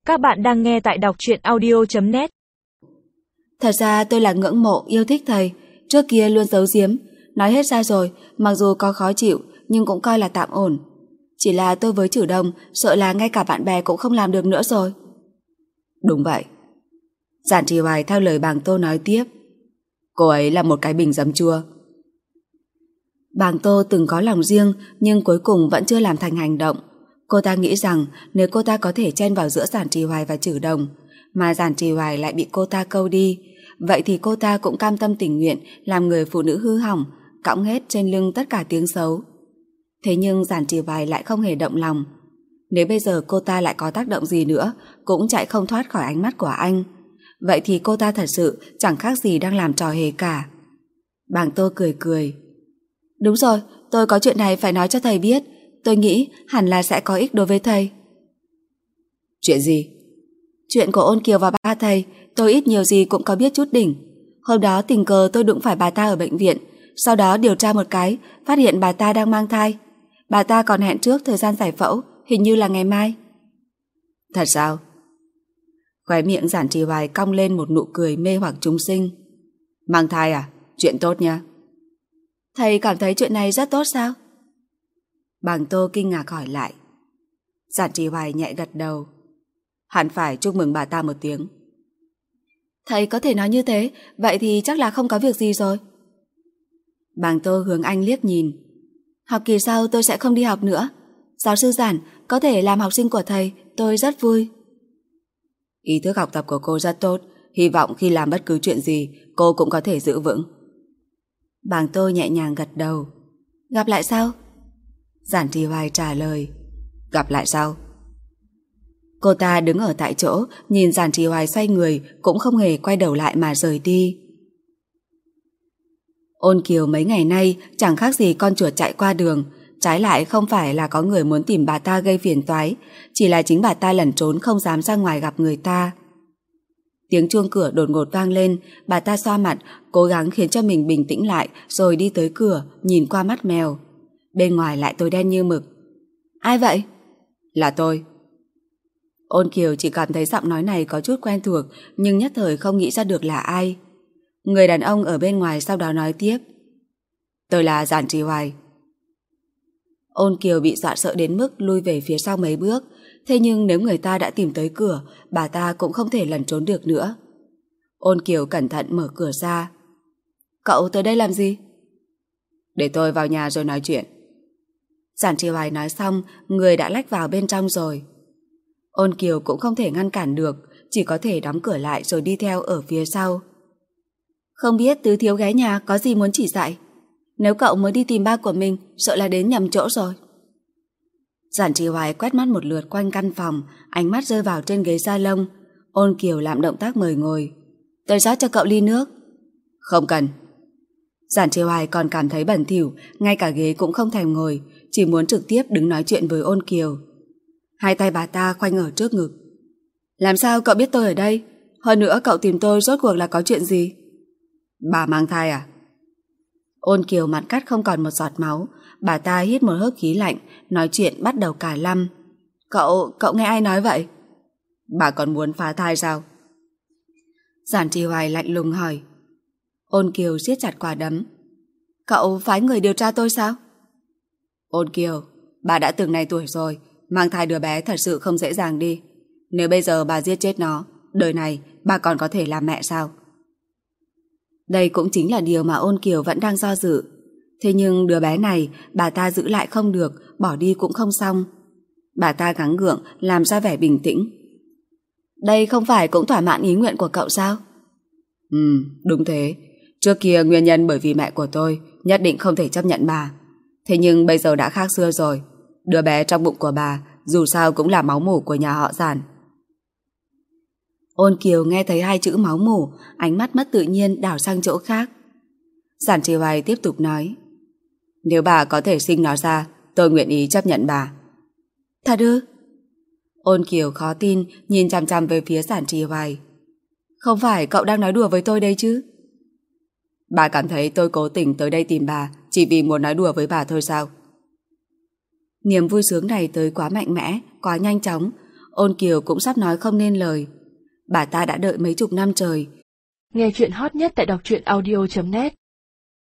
Các bạn đang nghe tại đọc truyện audio.net. Thật ra tôi là ngưỡng mộ, yêu thích thầy. Trước kia luôn giấu giếm, nói hết ra rồi, mặc dù có khó chịu nhưng cũng coi là tạm ổn. Chỉ là tôi với Trử Đồng sợ là ngay cả bạn bè cũng không làm được nữa rồi. Đúng vậy. Giản Trì Hoài theo lời Bàng Tô nói tiếp. Cô ấy là một cái bình giấm chua. Bàng Tô từng có lòng riêng nhưng cuối cùng vẫn chưa làm thành hành động. Cô ta nghĩ rằng nếu cô ta có thể chen vào giữa Giản Trì Hoài và Trử Đồng, mà Giản Trì Hoài lại bị cô ta câu đi, vậy thì cô ta cũng cam tâm tình nguyện làm người phụ nữ hư hỏng, cõng hết trên lưng tất cả tiếng xấu. Thế nhưng Giản Trì Hoài lại không hề động lòng. Nếu bây giờ cô ta lại có tác động gì nữa, cũng chạy không thoát khỏi ánh mắt của anh. Vậy thì cô ta thật sự chẳng khác gì đang làm trò hề cả. Bàng Tô cười cười. Đúng rồi, tôi có chuyện này phải nói cho thầy biết. Tôi nghĩ hẳn là sẽ có ích đối với thầy. Chuyện gì? Chuyện của Ôn Kiều và ba thầy, tôi ít nhiều gì cũng có biết chút đỉnh. Hôm đó tình cờ tôi đụng phải bà ta ở bệnh viện, sau đó điều tra một cái, phát hiện bà ta đang mang thai. Bà ta còn hẹn trước thời gian giải phẫu, hình như là ngày mai. Thật sao? Khóe miệng Giản Trì Hoài cong lên một nụ cười mê hoặc chúng sinh. Mang thai à? Chuyện tốt nha. Thầy cảm thấy chuyện này rất tốt sao? Bàng Tô kinh ngạc hỏi lại. Giản Trì Hoài nhẹ gật đầu. Hẳn phải chúc mừng bà ta một tiếng. Thầy có thể nói như thế, vậy thì chắc là không có việc gì rồi. Bàng Tô hướng anh liếc nhìn. Học kỳ sau tôi sẽ không đi học nữa. Giáo sư Giản, có thể làm học sinh của thầy, tôi rất vui. Ý thức học tập của cô rất tốt, hy vọng khi làm bất cứ chuyện gì cô cũng có thể giữ vững. Bàng Tô nhẹ nhàng gật đầu. Gặp lại sau? Giản Trì Hoài trả lời. Gặp lại sau. Cô ta đứng ở tại chỗ, nhìn Giản Trì Hoài xoay người, cũng không hề quay đầu lại mà rời đi. Ôn Kiều mấy ngày nay chẳng khác gì con chuột chạy qua đường, trái lại không phải là có người muốn tìm bà ta gây phiền toái, chỉ là chính bà ta lẩn trốn không dám ra ngoài gặp người ta. Tiếng chuông cửa đột ngột vang lên, bà ta xoa mặt, cố gắng khiến cho mình bình tĩnh lại rồi đi tới cửa, nhìn qua mắt mèo. Bên ngoài lại tối đen như mực. Ai vậy? Là tôi. Ôn Kiều chỉ cảm thấy giọng nói này có chút quen thuộc, nhưng nhất thời không nghĩ ra được là ai. Người đàn ông ở bên ngoài sau đó nói tiếp. Tôi là Giản Trì Hoài. Ôn Kiều bị dọa sợ đến mức lui về phía sau mấy bước. Thế nhưng nếu người ta đã tìm tới cửa, bà ta cũng không thể lẩn trốn được nữa. Ôn Kiều cẩn thận mở cửa ra. Cậu tới đây làm gì? Để tôi vào nhà rồi nói chuyện. Giản Trì Hoài nói xong, người đã lách vào bên trong rồi. Ôn Kiều cũng không thể ngăn cản được, chỉ có thể đóng cửa lại rồi đi theo ở phía sau. Không biết tứ thiếu ghé nhà có gì muốn chỉ dạy. Nếu cậu mới đi tìm ba của mình, sợ là đến nhầm chỗ rồi. Giản Trì Hoài quét mắt một lượt quanh căn phòng, ánh mắt rơi vào trên ghế salon. Ôn Kiều làm động tác mời ngồi. Tôi rót cho cậu ly nước. Không cần. Giản Trì Hoài còn cảm thấy bẩn thỉu, ngay cả ghế cũng không thèm ngồi, chỉ muốn trực tiếp đứng nói chuyện với Ôn Kiều. Hai tay bà ta khoanh ở trước ngực. Làm sao cậu biết tôi ở đây? Hơn nữa cậu tìm tôi rốt cuộc là có chuyện gì? Bà mang thai à? Ôn Kiều mặt cắt không còn một giọt máu. Bà ta hít một hớp khí lạnh, nói chuyện bắt đầu cả lăm. Cậu nghe ai nói vậy? Bà còn muốn phá thai sao? Giản Trì Hoài lạnh lùng hỏi. Ôn Kiều siết chặt quả đấm. Cậu phái người điều tra tôi sao? Ôn Kiều, bà đã từng này tuổi rồi, mang thai đứa bé thật sự không dễ dàng đi. Nếu bây giờ bà giết chết nó, đời này bà còn có thể làm mẹ sao? Đây cũng chính là điều mà Ôn Kiều vẫn đang do dự. Thế nhưng đứa bé này bà ta giữ lại không được, bỏ đi cũng không xong. Bà ta gắng gượng làm ra vẻ bình tĩnh. Đây không phải cũng thỏa mãn ý nguyện của cậu sao? Đúng thế. Trước kia nguyên nhân bởi vì mẹ của tôi nhất định không thể chấp nhận bà. Thế nhưng bây giờ đã khác xưa rồi. Đứa bé trong bụng của bà dù sao cũng là máu mủ của nhà họ Giản. Ôn Kiều nghe thấy hai chữ máu mủ, ánh mắt mất tự nhiên đảo sang chỗ khác. Giản Trì Hoài tiếp tục nói. Nếu bà có thể sinh nó ra, tôi nguyện ý chấp nhận bà. Thật ư? Ôn Kiều khó tin nhìn chằm chằm về phía Giản Trì Hoài. Không phải cậu đang nói đùa với tôi đây chứ? Bà cảm thấy tôi cố tình tới đây tìm bà chỉ vì muốn nói đùa với bà thôi sao? Niềm vui sướng này tới quá mạnh mẽ, quá nhanh chóng. Ôn Kiều cũng sắp nói không nên lời. Bà ta đã đợi mấy chục năm trời. Nghe chuyện hot nhất tại đọc truyện audio.net